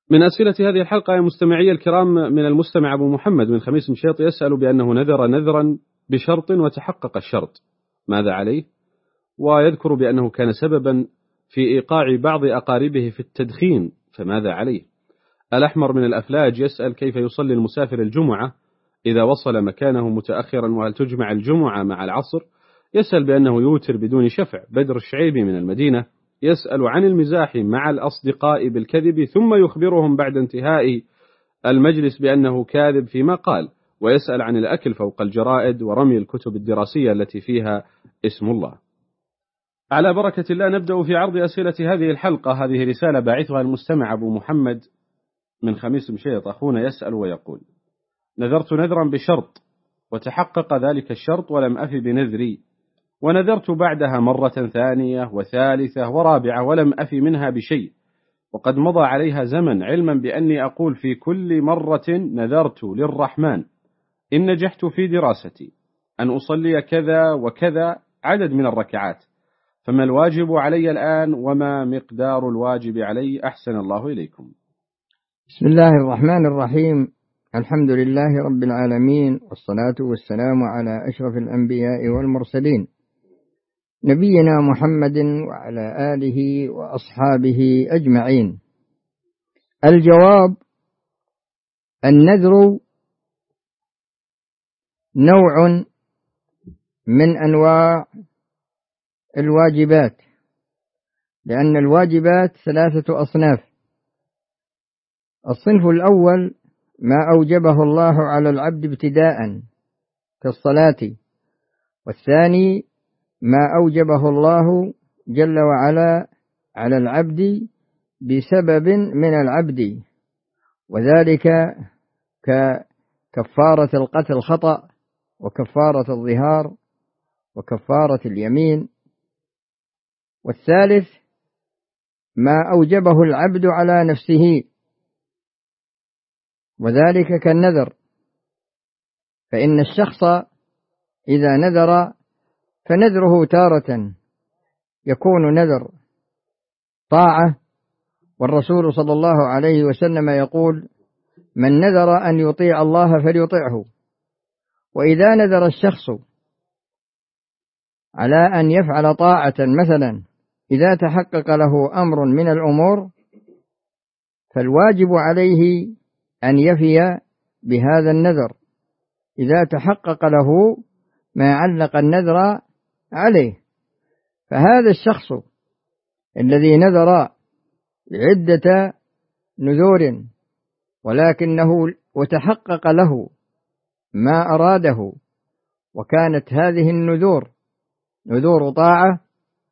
من أسئلة هذه الحلقة يا مستمعي الكرام من المستمع أبو محمد من خميس مشيط يسأل بأنه نذر نذرا بشرط وتحقق الشرط، ماذا عليه؟ ويذكر بأنه كان سببا في إيقاع بعض أقاربه في التدخين، فماذا عليه؟ الأحمر من الأفلاج يسأل كيف يصلي المسافر الجمعة إذا وصل مكانه متأخرا، وهل تجمع الجمعة مع العصر؟ يسأل بأنه يوتر بدون شفع. بدر الشعيبي من المدينة يسأل عن المزاح مع الأصدقاء بالكذب ثم يخبرهم بعد انتهاء المجلس بأنه كاذب فيما قال، ويسأل عن الأكل فوق الجرائد ورمي الكتب الدراسية التي فيها اسم الله. على بركة الله نبدأ في عرض أسئلة هذه الحلقة. هذه رسالة باعثها المستمع أبو محمد من خميس مشيط أخونا يسأل ويقول: نذرت نذرا بشرط وتحقق ذلك الشرط ولم أف بنذري، ونذرت بعدها مرة ثانية وثالثة ورابعة ولم أف منها بشيء، وقد مضى عليها زمن، علما بأني أقول في كل مرة نذرت للرحمن إن نجحت في دراستي أن أصلي كذا وكذا عدد من الركعات، فما الواجب علي الآن وما مقدار الواجب علي؟ أحسن الله إليكم. بسم الله الرحمن الرحيم. الحمد لله رب العالمين، والصلاة والسلام على أشرف الأنبياء والمرسلين نبينا محمد وعلى آله وأصحابه أجمعين. الجواب: النذر نوع من أنواع الواجبات، لأن الواجبات ثلاثة أصناف. الصنف الأول ما أوجبه الله على العبد ابتداء كالصلاة، والثاني ما أوجبه الله جل وعلا على العبد بسبب من العبد، وذلك ككفارة القتل خطأ، وكفارة الظهار، وكفارة اليمين. والثالث ما أوجبه العبد على نفسه، وذلك كالنذر، فإن الشخص إذا نذر فنذره تارة يكون نذر طاعة، والرسول صلى الله عليه وسلم يقول: من نذر أن يطيع الله فليطعه. وإذا نذر الشخص على أن يفعل طاعة، مثلا إذا تحقق له أمر من الأمور، فالواجب عليه أن يفي بهذا النذر إذا تحقق له ما علق النذر عليه. فهذا الشخص الذي نذر عدة نذور ولكنه وتحقق له ما أراده، وكانت هذه النذور نذور طاعة،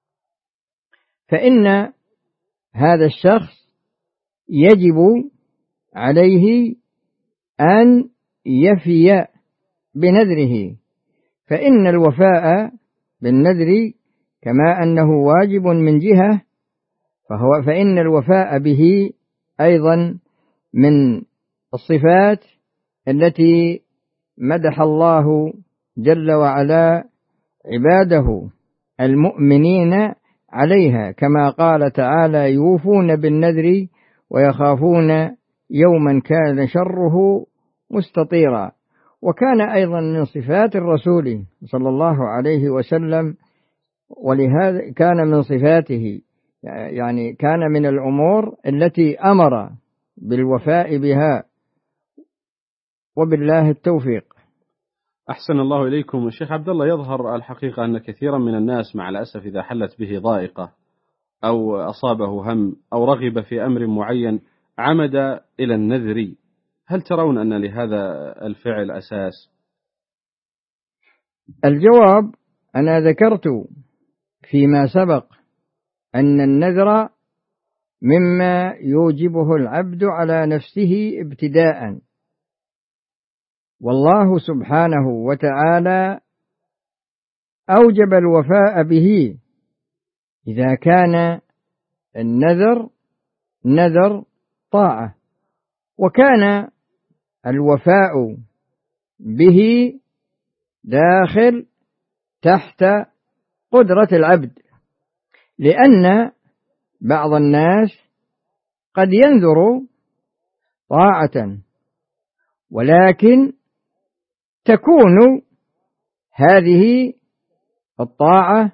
فإن هذا الشخص يجب عليه أن يفي بنذره، فإن الوفاء بالنذر كما أنه واجب من جهة، فإن الوفاء به أيضا من الصفات التي مدح الله جل وعلا عباده المؤمنين عليها، كما قال تعالى: يوفون بالنذر ويخافون يوما كان شره مستطيرا. وكان أيضا من صفات الرسول صلى الله عليه وسلم، ولهذا كان من صفاته، يعني كان من الأمور التي أمر بالوفاء بها، وبالله التوفيق. أحسن الله إليكم. الشيخ عبد الله، يظهر الحقيقة أن كثيرا من الناس مع الأسف إذا حلت به ضائقة أو أصابه هم أو رغب في أمر معين عمد إلى النذر، هل ترون أن لهذا الفعل أساس؟ الجواب: أنا ذكرت فيما سبق أن النذر مما يوجبه العبد على نفسه ابتداء، والله سبحانه وتعالى أوجب الوفاء به إذا كان النذر نذر طاعة، وكان الوفاء به داخل تحت قدرة العبد، لأن بعض الناس قد ينذر طاعة، ولكن تكون هذه الطاعة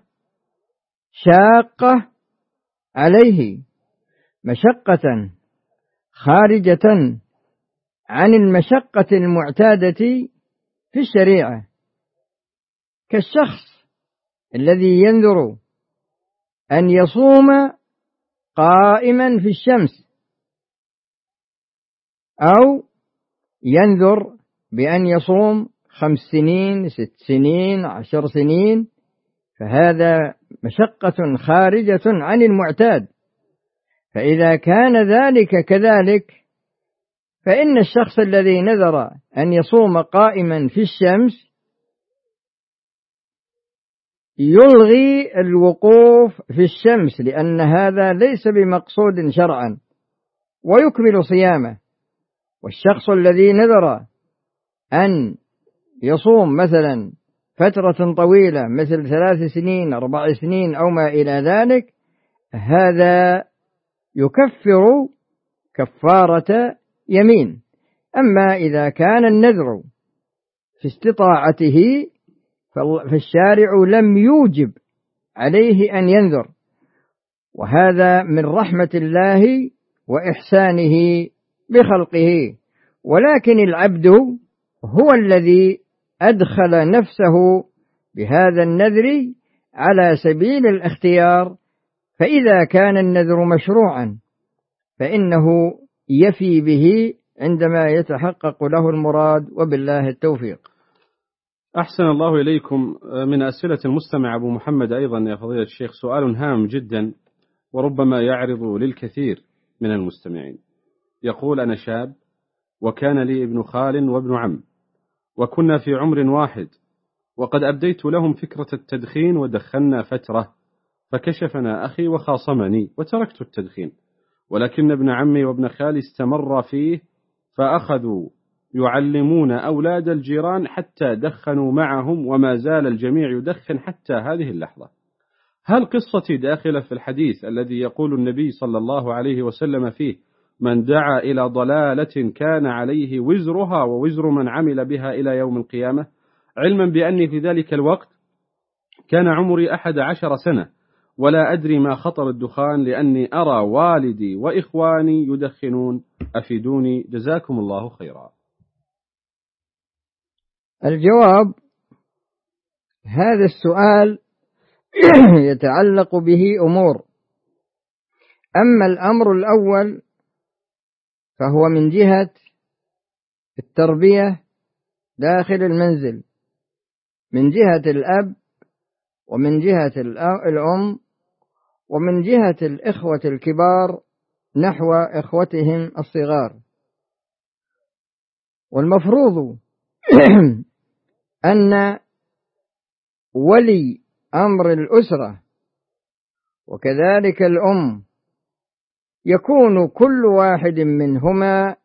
شاقة عليه، مشقة خارجة عن المشقة المعتادة في الشريعة، كالشخص الذي ينذر أن يصوم قائما في الشمس، أو ينذر بأن يصوم 5 سنين 6 سنين 10 سنين، فهذا مشقة خارجة عن المعتاد. فإذا كان ذلك كذلك، فإن الشخص الذي نذر أن يصوم قائما في الشمس يلغي الوقوف في الشمس، لأن هذا ليس بمقصود شرعا، ويكمل صيامه. والشخص الذي نذر أن يصوم مثلا فترة طويلة مثل 3 سنين 4 سنين أو ما إلى ذلك، هذا يكفر كفارة يمين. أما إذا كان النذر في استطاعته فالشارع لم يوجب عليه أن ينذر، وهذا من رحمة الله وإحسانه بخلقه. ولكن العبد هو الذي أدخل نفسه بهذا النذر على سبيل الاختيار، فإذا كان النذر مشروعا فإنه يفي به عندما يتحقق له المراد، وبالله التوفيق. أحسن الله إليكم. من أسئلة المستمع أبو محمد أيضا يا فضيلة الشيخ سؤال هام جدا وربما يعرض للكثير من المستمعين. يقول: أنا شاب وكان لي ابن خال وابن عم، وكنا في عمر واحد، وقد أبديت لهم فكرة التدخين ودخلنا فترة، فكشفنا أخي وخاصمني وتركت التدخين، ولكن ابن عمي وابن خالي استمر فيه، فأخذوا يعلمون أولاد الجيران حتى دخنوا معهم، وما زال الجميع يدخن حتى هذه اللحظة. هل قصتي داخلة في الحديث الذي يقول النبي صلى الله عليه وسلم فيه: من دعا إلى ضلالة كان عليه وزرها ووزر من عمل بها إلى يوم القيامة، علما بأني في ذلك الوقت كان عمري 11 سنة ولا أدري ما خطر الدخان، لأني أرى والدي وإخواني يدخنون، أفيدوني جزاكم الله خيرا. الجواب: هذا السؤال يتعلق به أمور. أما الأمر الأول فهو من جهة التربية داخل المنزل، من جهة الأب ومن جهة الأم ومن جهة الإخوة الكبار نحو إخوتهم الصغار. والمفروض أن ولي أمر الأسرة وكذلك الأم يكون كل واحد منهما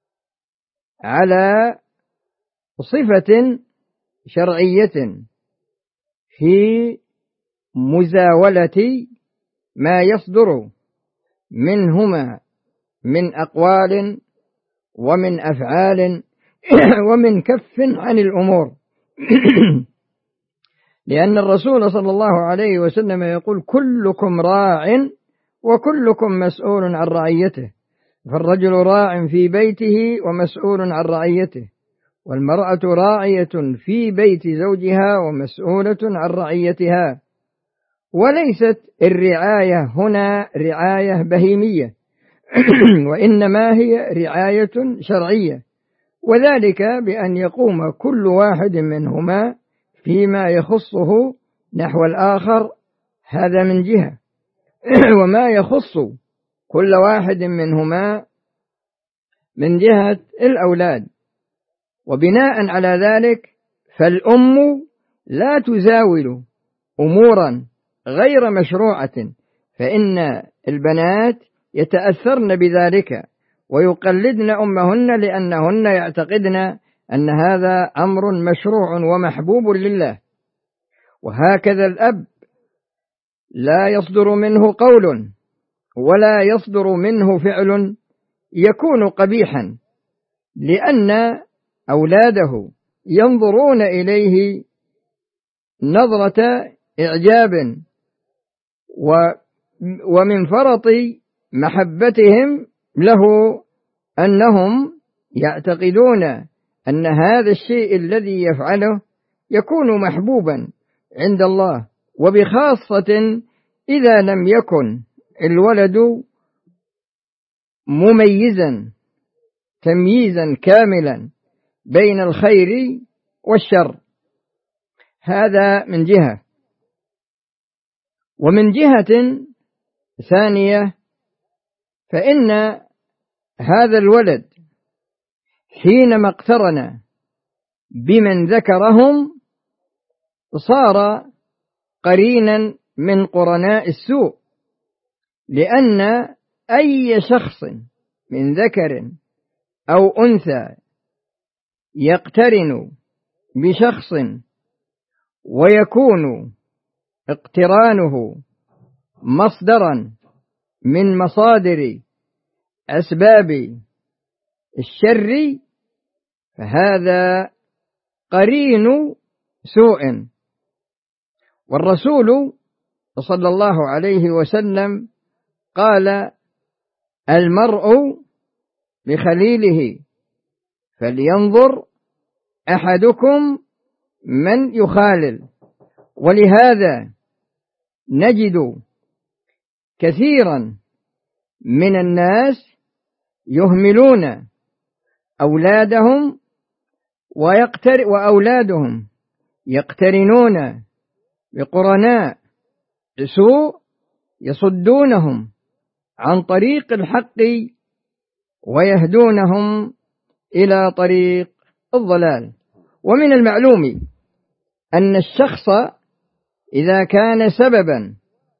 على صفة شرعية في مزاولة ما يصدر منهما من أقوال ومن أفعال ومن كف عن الأمور. لأن الرسول صلى الله عليه وسلم يقول: كلكم راع وكلكم مسؤول عن رعيته، فالرجل راع في بيته ومسؤول عن رعيته، والمرأة راعية في بيت زوجها ومسؤولة عن رعيتها. وليست الرعاية هنا رعاية بهيمية وإنما هي رعاية شرعية، وذلك بأن يقوم كل واحد منهما فيما يخصه نحو الآخر، هذا من جهة، وما يخص كل واحد منهما من جهة الأولاد. وبناء على ذلك فالأم لا تزاول أمورا غير مشروعة، فإن البنات يتأثرن بذلك ويقلدن أمهن لأنهن يعتقدن أن هذا أمر مشروع ومحبوب لله. وهكذا الأب لا يصدر منه قول ولا يصدر منه فعل يكون قبيحا لأن أولاده ينظرون إليه نظرة إعجاب، ومن فرط محبتهم له أنهم يعتقدون أن هذا الشيء الذي يفعله يكون محبوبا عند الله، وبخاصة إذا لم يكن الولد مميزا تمييزا كاملا بين الخير والشر. هذا من جهة. ومن جهة ثانية فإن هذا الولد حينما اقترن بمن ذكرهم صار قرينا من قرناء السوء، لأن أي شخص من ذكر أو أنثى يقترن بشخص ويكون اقترانه مصدرا من مصادر أسباب الشر فهذا قرين سوء. والرسول صلى الله عليه وسلم قال: المرء بخليله فلينظر أحدكم من يخالل. ولهذا نجد كثيرا من الناس يهملون أولادهم وأولادهم يقترنون بقرناء سوء يصدونهم عن طريق الحق ويهدونهم إلى طريق الضلال. ومن المعلوم أن الشخص إذا كان سببا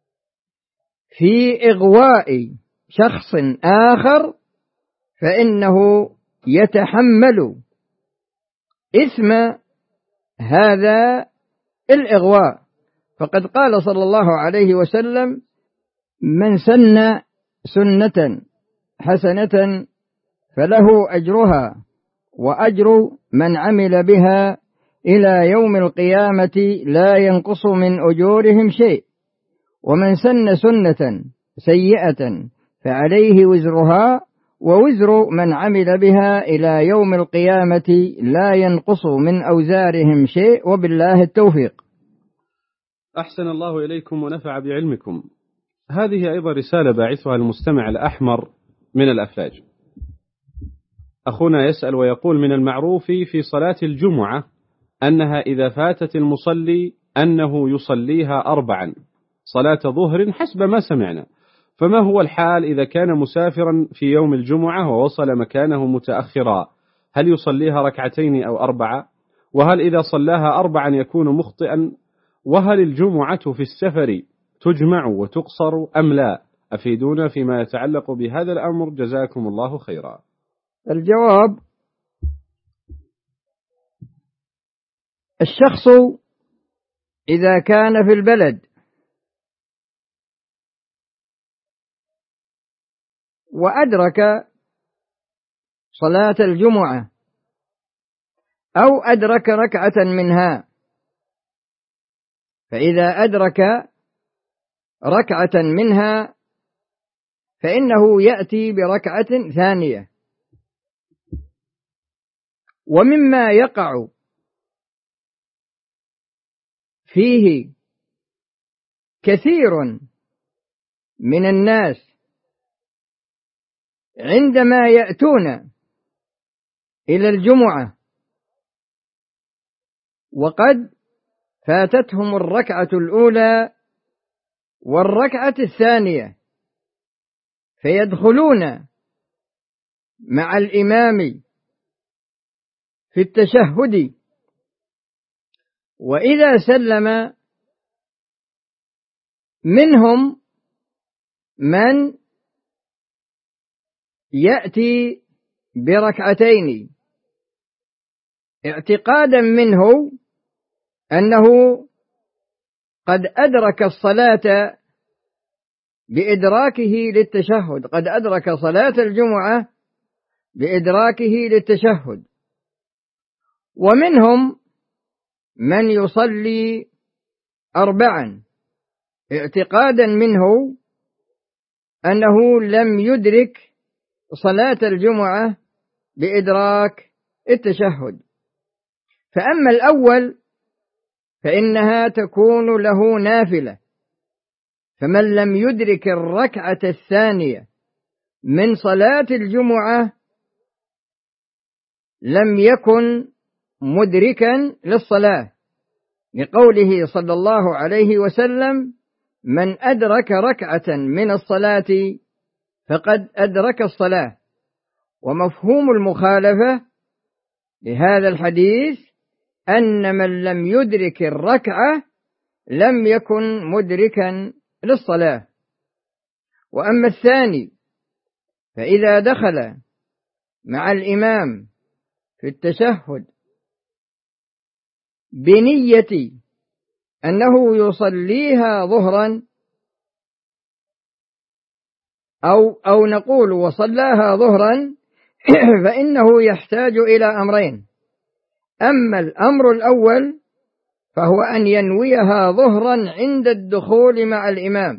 في إغواء شخص آخر فإنه يتحمل إثم هذا الإغواء. فقد قال صلى الله عليه وسلم: من سن سنة حسنة فله أجرها وأجر من عمل بها إلى يوم القيامة لا ينقص من أجورهم شيء، ومن سن سنة سيئة فعليه وزرها ووزر من عمل بها إلى يوم القيامة لا ينقص من أوزارهم شيء، وبالله التوفيق. أحسن الله إليكم ونفع بعلمكم. هذه أيضا رسالة باعثها المستمع الأحمر من الأفلاج. أخونا يسأل ويقول: من المعروف في صلاة الجمعة أنها إذا فاتت المصلي أنه يصليها 4 صلاة ظهر حسب ما سمعنا، فما هو الحال إذا كان مسافرا في يوم الجمعة ووصل مكانه متأخرا؟ هل يصليها 2 أو 4؟ وهل إذا صلاها 4 يكون مخطئا؟ وهل الجمعة في السفر تجمع وتقصر أم لا؟ أفيدونا فيما يتعلق بهذا الأمر، جزاكم الله خيرا. الجواب: الشخص إذا كان في البلد وأدرك صلاة الجمعة أو أدرك ركعة منها، فإذا أدرك ركعة منها فإنه يأتي بركعة ثانية. ومما يقع فيه كثير من الناس عندما يأتون إلى الجمعة وقد فاتتهم الركعة الأولى والركعة الثانية، فيدخلون مع الإمام في التشهد، وإذا سلم منهم من يأتي بركعتين اعتقادا منه أنه قد أدرك الصلاة بإدراكه للتشهد، قد أدرك صلاة الجمعة بإدراكه للتشهد، ومنهم من يصلي 4 اعتقادا منه أنه لم يدرك صلاة الجمعة بإدراك التشهد. فأما الأول فإنها تكون له نافلة، فمن لم يدرك الركعة الثانية من صلاة الجمعة لم يكن مدركا للصلاة، لقوله صلى الله عليه وسلم: من أدرك ركعة من الصلاة فقد أدرك الصلاة. ومفهوم المخالفة لهذا الحديث أن من لم يدرك الركعة لم يكن مدركا للصلاة. وأما الثاني فإذا دخل مع الإمام في التشهد بنية أنه يصليها ظهرا أو نقول وصلاها ظهرا فإنه يحتاج إلى أمرين: أما الأمر الأول فهو أن ينويها ظهرا عند الدخول مع الإمام،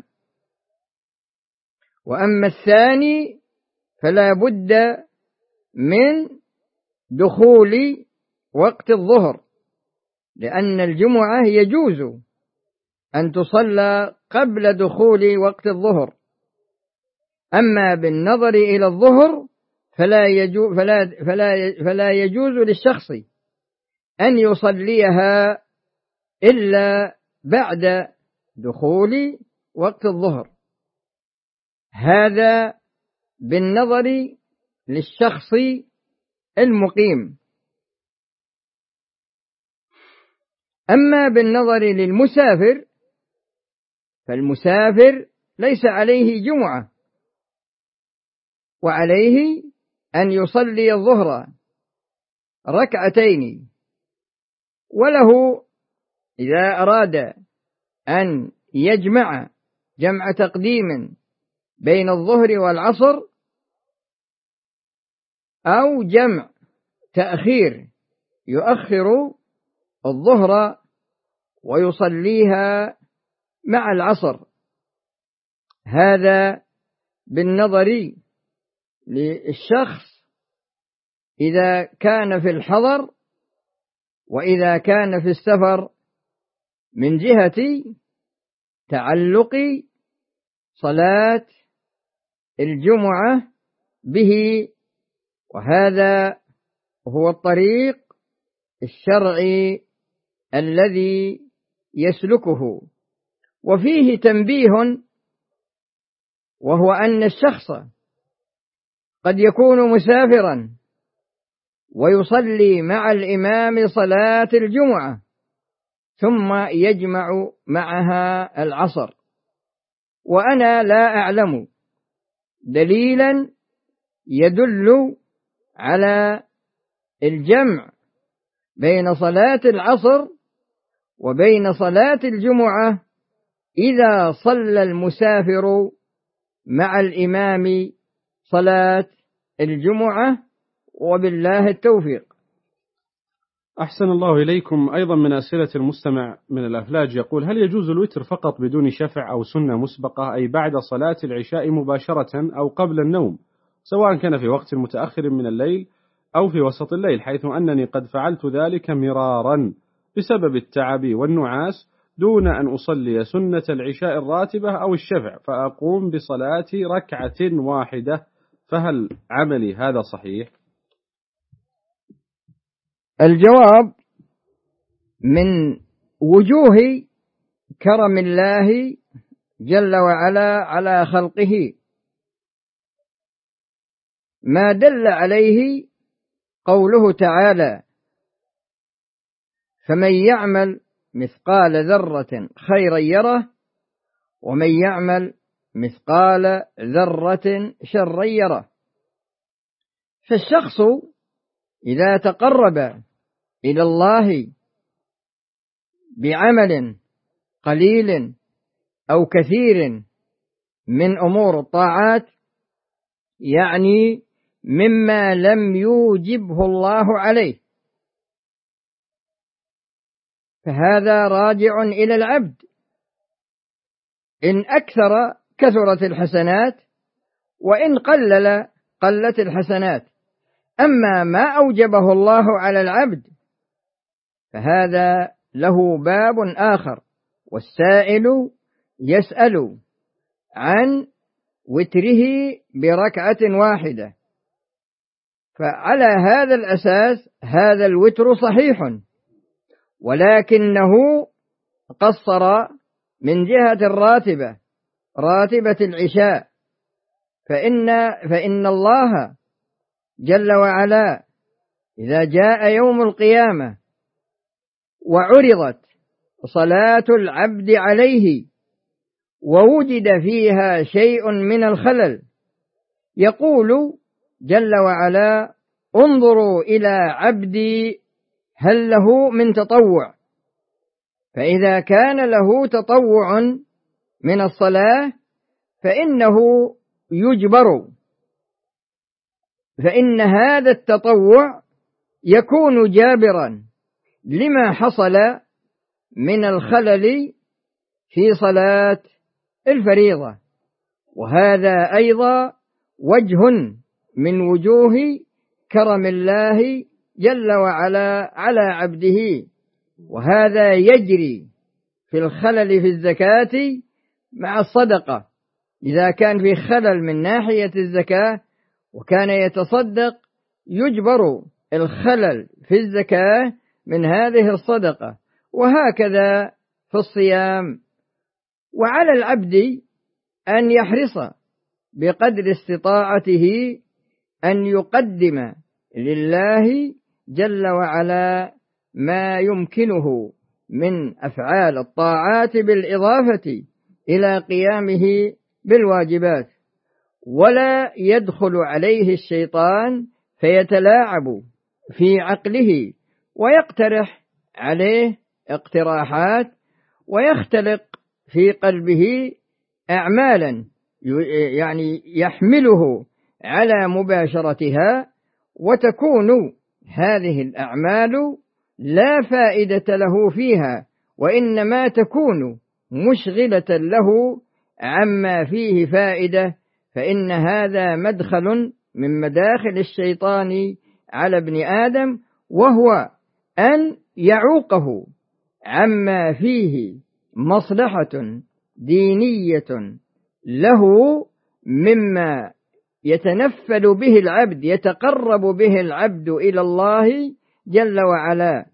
وأما الثاني فلا بد من دخول وقت الظهر، لأن الجمعة يجوز أن تصلى قبل دخول وقت الظهر. أما بالنظر إلى الظهر فلا يجوز للشخص أن يصليها إلا بعد دخول وقت الظهر. هذا بالنظر للشخص المقيم. أما بالنظر للمسافر فالمسافر ليس عليه جمعة، وعليه أن يصلي الظهر 2 وله إذا أراد أن يجمع جمع تقديم بين الظهر والعصر أو جمع تأخير يؤخر الظهر ويصليها مع العصر. هذا بالنظر للشخص إذا كان في الحضر وإذا كان في السفر من جهة تعلق صلاة الجمعة به، وهذا هو الطريق الشرعي الذي يسلكه. وفيه تنبيه، وهو أن الشخص قد يكون مسافرا ويصلي مع الإمام صلاة الجمعة ثم يجمع معها العصر، وأنا لا أعلم دليلا يدل على الجمع بين صلاة العصر وبين صلاة الجمعة إذا صلى المسافر مع الإمام صلاة الجمعة، وبالله التوفيق. أحسن الله إليكم. أيضا من أسئلة المستمع من الأفلاج يقول: هل يجوز الوتر فقط بدون شفع أو سنة مسبقة، أي بعد صلاة العشاء مباشرة أو قبل النوم، سواء كان في وقت متأخر من الليل أو في وسط الليل، حيث أنني قد فعلت ذلك مرارا بسبب التعب والنعاس دون أن أصلي سنة العشاء الراتبة أو الشفع، فأقوم بصلاة 1 فهل عملي هذا صحيح؟ الجواب: من وجوه كرم الله جل وعلا على خلقه ما دل عليه قوله تعالى: فمن يعمل مثقال ذرة خيرا يره ومن يعمل مثقال ذرة شرا يره. فالشخص إذا تقرب إلى الله بعمل قليل أو كثير من أمور الطاعات، يعني مما لم يوجبه الله عليه، فهذا راجع إلى العبد. إن أكثر كثرت الحسنات، وإن قلت الحسنات. أما ما أوجبه الله على العبد فهذا له باب آخر، والسائل يسأل عن وتره بركعة واحدة، فعلى هذا الأساس هذا الوتر صحيح، ولكنه قصر من جهة راتبة العشاء، فإن الله جل وعلا إذا جاء يوم القيامة وعرضت صلاة العبد عليه ووجد فيها شيء من الخلل، يقول جل وعلا: انظروا إلى عبدي هل له من تطوع؟ فإذا كان له تطوع من الصلاة فإنه يجبر، فإن هذا التطوع يكون جابرا لما حصل من الخلل في صلاة الفريضة. وهذا أيضا وجه من وجوه كرم الله جل وعلا على عبده، وهذا يجري في الخلل في الزكاة مع الصدقة. إذا كان في خلل من ناحية الزكاة وكان يتصدق يجبر الخلل في الزكاة من هذه الصدقة، وهكذا في الصيام. وعلى العبد أن يحرص بقدر استطاعته أن يقدم لله جل وعلا ما يمكنه من أفعال الطاعات بالإضافة إلى قيامه بالواجبات، ولا يدخل عليه الشيطان فيتلاعب في عقله ويقترح عليه اقتراحات ويختلق في قلبه أعمالا يعني يحمله على مباشرتها، وتكون هذه الأعمال لا فائدة له فيها، وإنما تكون مشغلة له عما فيه فائدة. فإن هذا مدخل من مداخل الشيطان على ابن آدم، وهو أن يعوقه عما فيه مصلحة دينية له، مما يتنفل به العبد، يتقرب به العبد إلى الله جل وعلا،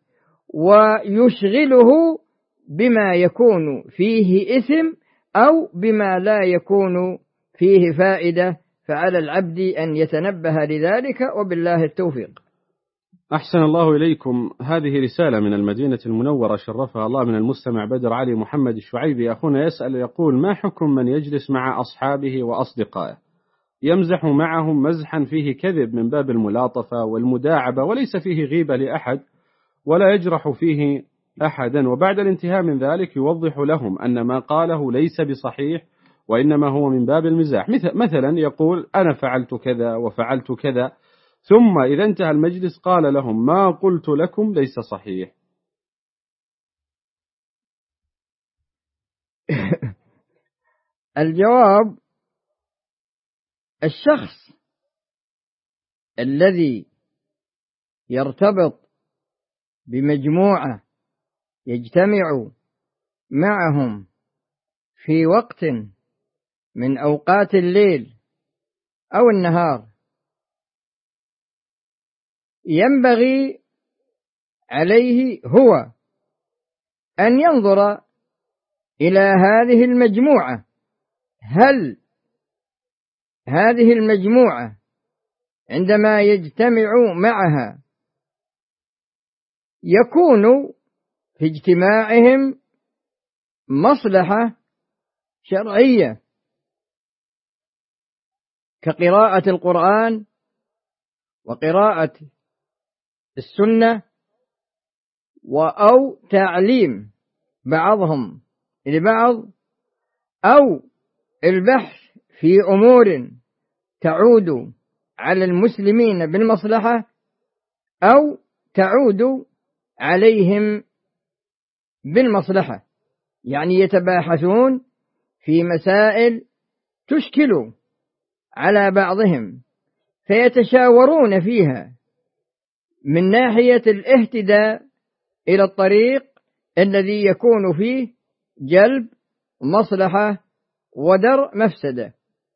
ويشغله بما يكون فيه إثم أو بما لا يكون فيه فائدة. فعلى العبد أن يتنبه لذلك، وبالله التوفيق. أحسن الله إليكم. هذه رسالة من المدينة المنورة شرفها الله من المستمع بدر علي محمد الشعيبي. أخونا يسأل يقول: ما حكم من يجلس مع أصحابه وأصدقائه يمزح معهم مزحا فيه كذب من باب الملاطفة والمداعبة، وليس فيه غيبة لأحد ولا يجرح فيه أحدا، وبعد الانتهاء من ذلك يوضح لهم أن ما قاله ليس بصحيح وإنما هو من باب المزاح، مثلا يقول: أنا فعلت كذا وفعلت كذا، ثم إذا انتهى المجلس قال لهم: ما قلت لكم ليس صحيح. الجواب: الشخص الذي يرتبط بمجموعة يجتمع معهم في وقت من أوقات الليل أو النهار، ينبغي عليه هو أن ينظر إلى هذه المجموعة، هل هذه المجموعة عندما يجتمع معها يكون في اجتماعهم مصلحة شرعية كقراءة القرآن وقراءة السنة أو تعليم بعضهم لبعض، أو البحث في أمور تعود على المسلمين بالمصلحة أو تعود عليهم بالمصلحة، يعني يتباحثون في مسائل تشكل على بعضهم فيتشاورون فيها من ناحية الاهتداء إلى الطريق الذي يكون فيه جلب مصلحة ودرء مفسدة.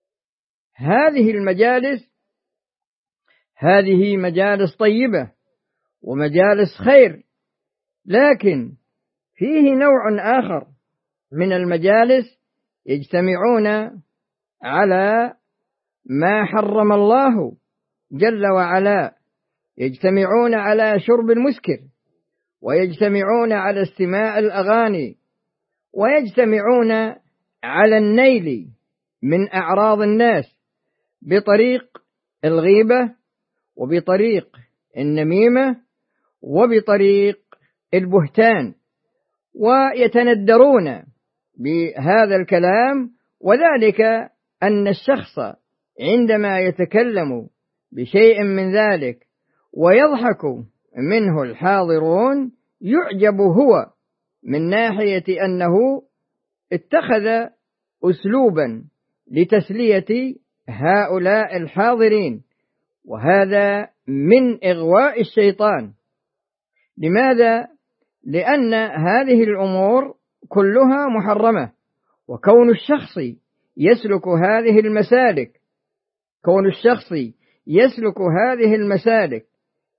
هذه مجالس طيبة ومجالس خير، لكن فيه نوع آخر من المجالس يجتمعون على ما حرم الله جل وعلا، يجتمعون على شرب المسكر، ويجتمعون على استماع الأغاني، ويجتمعون على النيل من أعراض الناس بطريق الغيبة وبطريق النميمة وبطريق البهتان، ويتندرون بهذا الكلام. وذلك أن الشخص عندما يتكلم بشيء من ذلك ويضحك منه الحاضرون يعجب هو من ناحية أنه اتخذ أسلوبا لتسلية هؤلاء الحاضرين، وهذا من إغواء الشيطان. لماذا؟ لأن هذه الأمور كلها محرمة، وكون الشخص يسلك هذه المسالك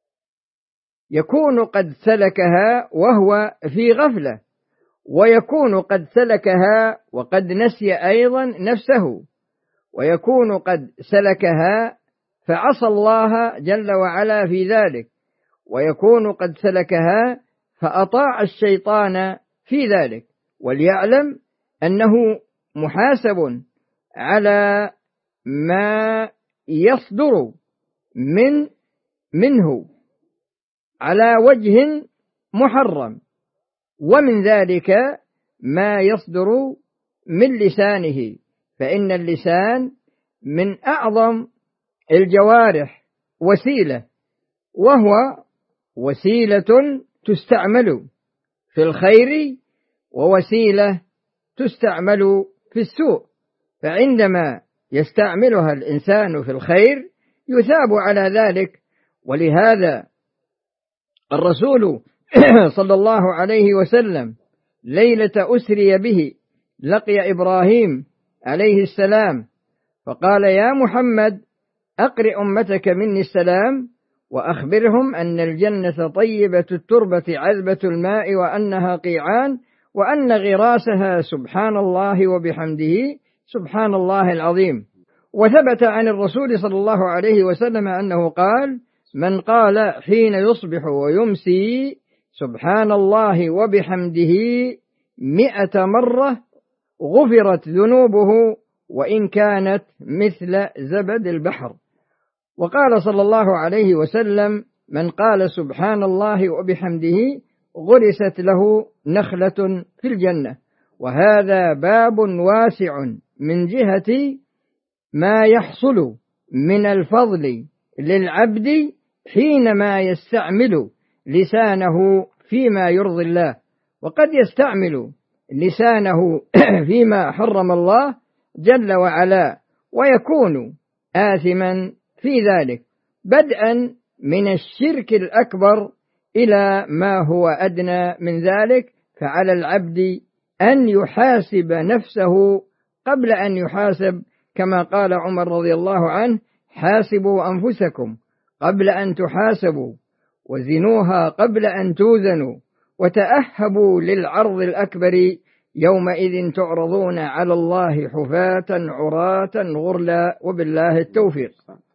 يكون قد سلكها وهو في غفلة، ويكون قد سلكها وقد نسي أيضا نفسه، ويكون قد سلكها فعصى الله جل وعلا في ذلك، ويكون قد سلكها فأطاع الشيطان في ذلك. وليعلم أنه محاسب على ما يصدر منه على وجه محرم، ومن ذلك ما يصدر من لسانه، فإن اللسان من أعظم الجوارح وسيلة، وهو وسيلة تستعمل في الخير ووسيلة تستعمل في السوء، فعندما يستعملها الإنسان في الخير يثاب على ذلك. ولهذا الرسول صلى الله عليه وسلم ليلة أسري به لقي إبراهيم عليه السلام فقال: يا محمد أقرئ أمتك مني السلام وأخبرهم أن الجنة طيبة التربة عذبة الماء وأنها قيعان وأن غراسها سبحان الله وبحمده سبحان الله العظيم. وثبت عن الرسول صلى الله عليه وسلم أنه قال: من قال حين يصبح ويمسي سبحان الله وبحمده 100 مرة غفرت ذنوبه وإن كانت مثل زبد البحر. وقال صلى الله عليه وسلم: من قال سبحان الله وبحمده غرست له نخلة في الجنة. وهذا باب واسع من جهة ما يحصل من الفضل للعبد حينما يستعمل لسانه فيما يرضي الله، وقد يستعمل لسانه فيما حرم الله جل وعلا ويكون آثما في ذلك، بدءا من الشرك الأكبر إلى ما هو أدنى من ذلك. فعلى العبد أن يحاسب نفسه قبل أن يحاسب، كما قال عمر رضي الله عنه: حاسبوا أنفسكم قبل أن تحاسبوا، وزنوها قبل أن توزنوا، وتأهبوا للعرض الأكبر يومئذ تعرضون على الله حفاة عراة غرلا. وبالله التوفيق.